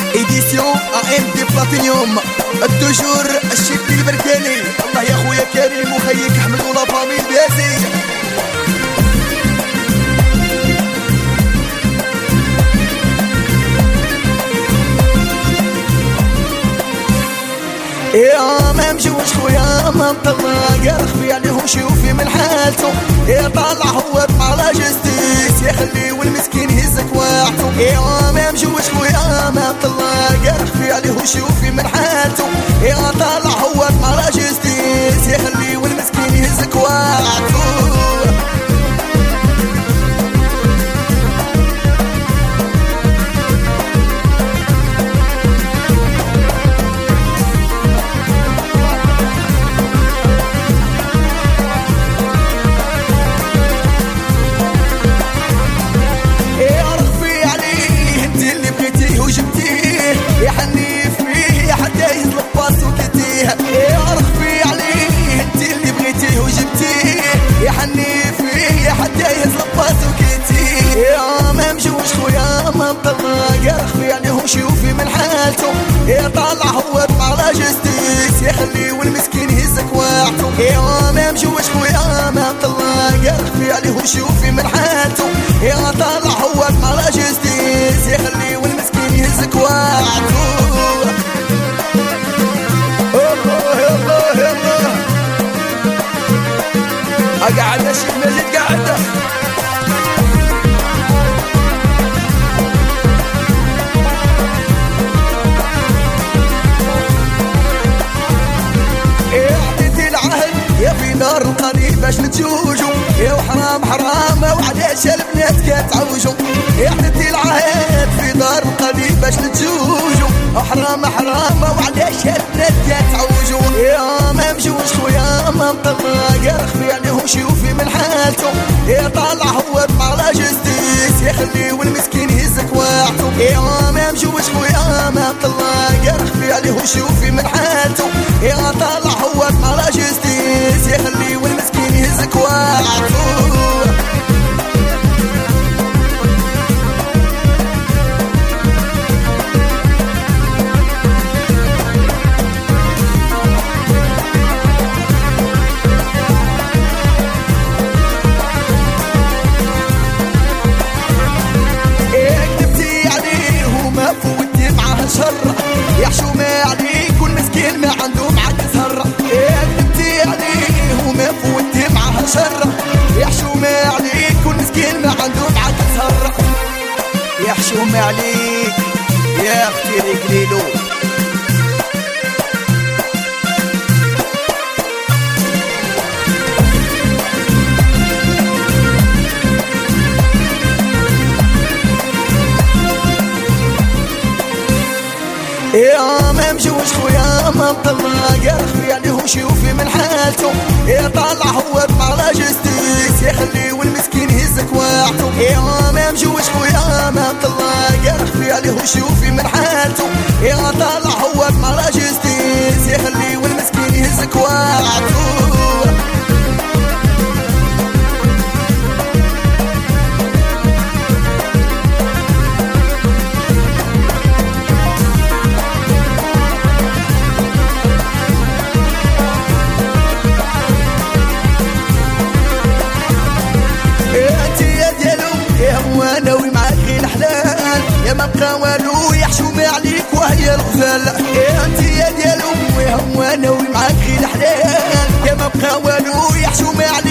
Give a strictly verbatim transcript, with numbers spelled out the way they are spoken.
ايديسيون ا ام دي بلاتينيوم الدجور الشيبي البركاني. الله يا خويا كريم وخيك احمد ولا فاميل بيازي. يا ما مجوش خويا ما مطلع قال خفي عليه وشوفي من حالته. يا طالع هو على جستيس يخلي والمسكين يهزك واحته. يا ما مجوش خويا ما مطلع قال خفي عليه وشوفي من حالته. يا طالع هو على جستيس يخلي والمسكين يهزك واحته. يا حنيف فيه حتى يطلب باسو كتيه. يا رخفي عليه انت اللي بغيتيه وجبتيه. يا حنيف فيه حتى يطلب باسو كتيه. يا ما مجوش خويا ما مطلع قال خفي عليه وشوفي من حالته. يا طالع هو على جستيس يخلي والمسكين يهزك واحته. يا ما مجوش خويا ما مطلع قال خفي عليه وشوفي من حالته. يا طالع هو على جستيس يخلي والمسكين يهزك واحته. اقعد اشوف مجد قاعده اعطيتي العهد يا في دار القريب باش نتزوجوا. يا وحرام حرام وعلاش البنات كتعوجوا. اعطيتي العهد في دار القريب باش نتزوجوا. حرام حرام وعلاش البنات كتعوجوا. يا ما مجوش خويا ما مطلع قال خفي عليه وشوفي من حالته. يا طالع هو على جستيس يخلي والمسكين يهزك واحته. يا ما مجوش خويا ما مطلع قال خفي عليه وشوفي من حالته. يا طالع هو على جستيس يخلي والمسكين يهزك واحته. يا حشومة عليك والمسكين ما عنده معاد يسهر. يا كتبتي عليه وما فوتي معاها شر. يا حشومة عليك والمسكين ما عنده معاد يسهر. يا حشومة عليك يا اختي رجليلو. يا ما مجوش خويا ما مطلع قال خفي عليه وشوفي من حالته. يا طالع هو على جستيس يخلي والمسكين يهزك واحته. يا ما مجوش خويا ما مطلع قال خفي عليه وشوفي من حالته. يا طالع هو على جستيس يخلي والمسكين يهزك واحته. ناوي معاك غير الحلال. يا ما بقى والو يحشوم عليك وهي الغزال. يا انت يا ديالو يا هو ناوي معاك غير الحلال. يا ما بقى والو يحشوم عليك